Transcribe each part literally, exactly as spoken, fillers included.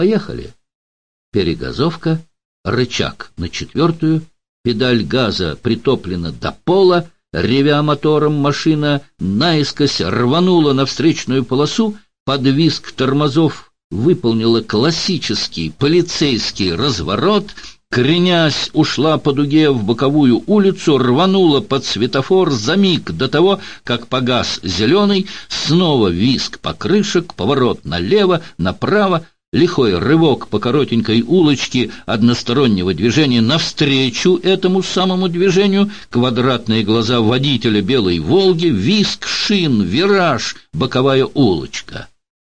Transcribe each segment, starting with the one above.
Поехали. Перегазовка, рычаг на четвертую, педаль газа притоплена до пола, ревя мотором, машина наискось рванула на встречную полосу, под визг тормозов выполнила классический полицейский разворот, кренясь, ушла по дуге в боковую улицу, рванула под светофор за миг до того, как погас зеленый, снова визг покрышек, поворот налево, направо, лихой рывок по коротенькой улочке одностороннего движения навстречу этому самому движению, квадратные глаза водителя белой «Волги», визг шин, вираж, боковая улочка.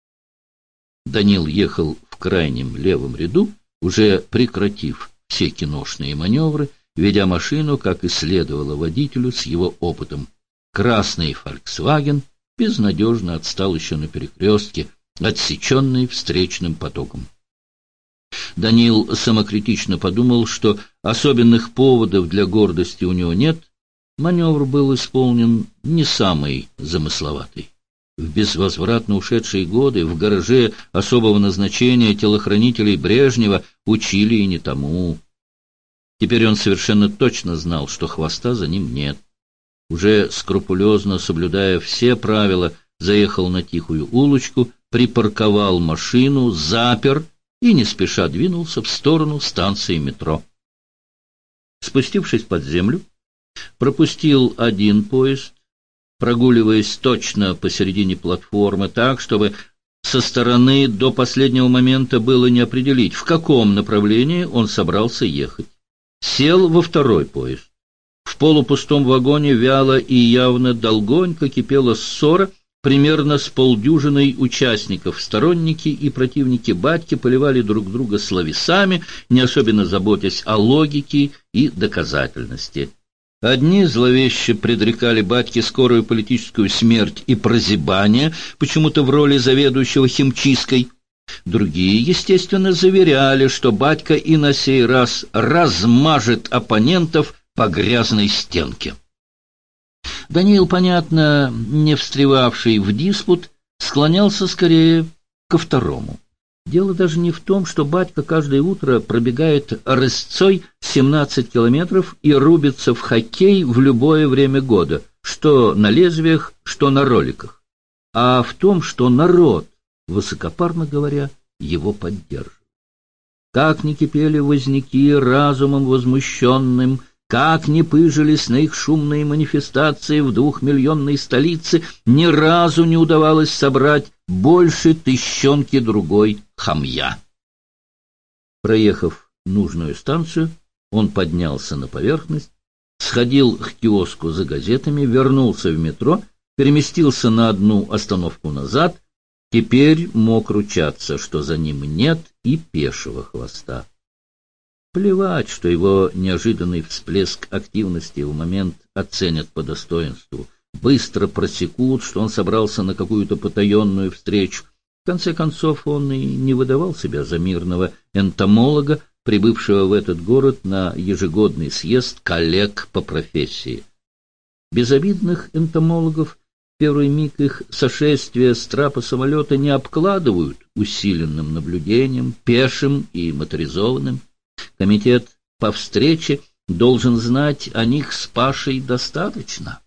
Данил ехал в крайнем левом ряду, уже прекратив все киношные маневры, ведя машину, как и следовало водителю с его опытом. Красный «Фольксваген» безнадежно отстал еще на перекрестке, отсеченный встречным потоком. Данил самокритично подумал, что особенных поводов для гордости у него нет. Маневр был исполнен не самый замысловатый. В безвозвратно ушедшие годы в гараже особого назначения телохранителей Брежнева учили и не тому. Теперь он совершенно точно знал, что хвоста за ним нет. Уже скрупулезно соблюдая все правила, заехал на тихую улочку, припарковал машину, запер и не спеша двинулся в сторону станции метро. Спустившись под землю, пропустил один поезд, прогуливаясь точно посередине платформы так, чтобы со стороны до последнего момента было не определить, в каком направлении он собрался ехать. Сел во второй поезд. В полупустом вагоне вяло и явно долгонько кипела ссора. Примерно с полдюжиной участников, сторонники и противники батьки поливали друг друга словесами, не особенно заботясь о логике и доказательности. Одни зловеще предрекали батьке скорую политическую смерть и прозябание, почему-то в роли заведующего химчисткой. Другие, естественно, заверяли, что батька и на сей раз размажет оппонентов по грязной стенке. Даниил, понятно, не встревавший в диспут, склонялся скорее ко второму. Дело даже не в том, что батька каждое утро пробегает рысцой семнадцать километров и рубится в хоккей в любое время года, что на лезвиях, что на роликах, а в том, что народ, высокопарно говоря, его поддерживает. Как ни кипели возняки разумом возмущенным, как ни пыжились на их шумные манифестации в двухмиллионной столице, ни разу не удавалось собрать больше тыщенки другой хамья. Проехав нужную станцию, он поднялся на поверхность, сходил к киоску за газетами, вернулся в метро, переместился на одну остановку назад. Теперь мог ручаться, что за ним нет и пешего хвоста. Плевать, что его неожиданный всплеск активности в момент оценят по достоинству, быстро просекут, что он собрался на какую-то потаенную встречу. В конце концов, он и не выдавал себя за мирного энтомолога, прибывшего в этот город на ежегодный съезд коллег по профессии. Безобидных энтомологов в первый миг их сошествия с трапа самолета не обкладывают усиленным наблюдением, пешим и моторизованным. Комитет по встрече должен знать о них с Пашей достаточно.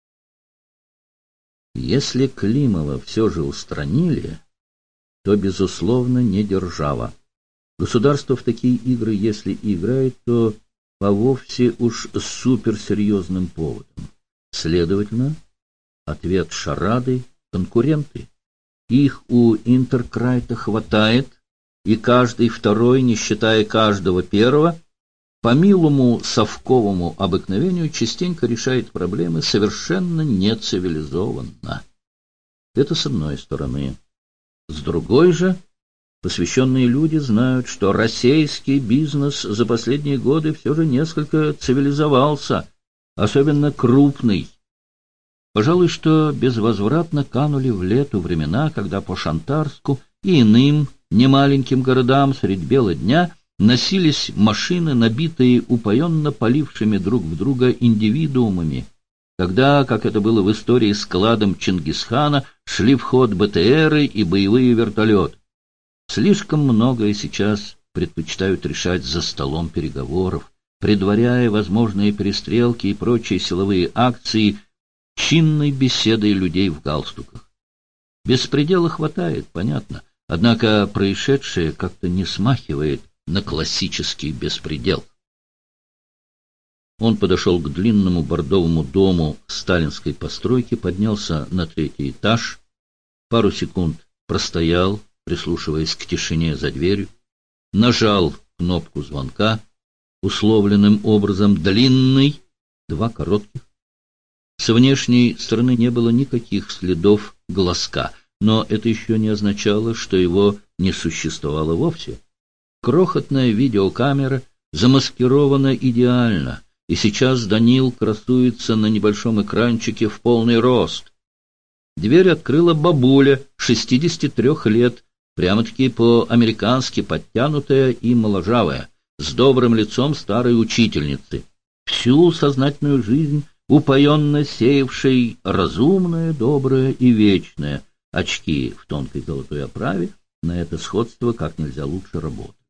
Если Климова все же устранили, то, безусловно, не держава. Государство в такие игры, если и играет, то по вовсе уж суперсерьезным поводом. Следовательно, ответ шарады — конкуренты. Их у Интеркрайта хватает, и каждый второй, не считая каждого первого, по милому совковому обыкновению частенько решает проблемы совершенно нецивилизованно. Это с одной стороны. С другой же, посвященные люди знают, что российский бизнес за последние годы все же несколько цивилизовался, особенно крупный. Пожалуй, что безвозвратно канули в лету времена, когда по Шантарску и иным немаленьким городам средь бела дня носились машины, набитые упоенно полившими друг в друга индивидуумами, когда, как это было в истории с кладом Чингисхана, шли в ход БТРы и боевые вертолеты. Слишком многое сейчас предпочитают решать за столом переговоров, предваряя возможные перестрелки и прочие силовые акции чинной беседой людей в галстуках. Беспредела хватает, понятно, однако происшедшее как-то не смахивает на классический беспредел. Он подошел к длинному бордовому дому сталинской постройки, поднялся на третий этаж, пару секунд простоял, прислушиваясь к тишине за дверью, нажал кнопку звонка, условленным образом длинный, два коротких. С внешней стороны не было никаких следов глазка, но это еще не означало, что его не существовало вовсе. Крохотная видеокамера замаскирована идеально, и сейчас Данил красуется на небольшом экранчике в полный рост. Дверь открыла бабуля, шестидесяти трех лет, прямо-таки по-американски подтянутая и моложавая, с добрым лицом старой учительницы, всю сознательную жизнь упоенно сеявшей разумное, доброе и вечное, очки в тонкой золотой оправе на это сходство как нельзя лучше работают.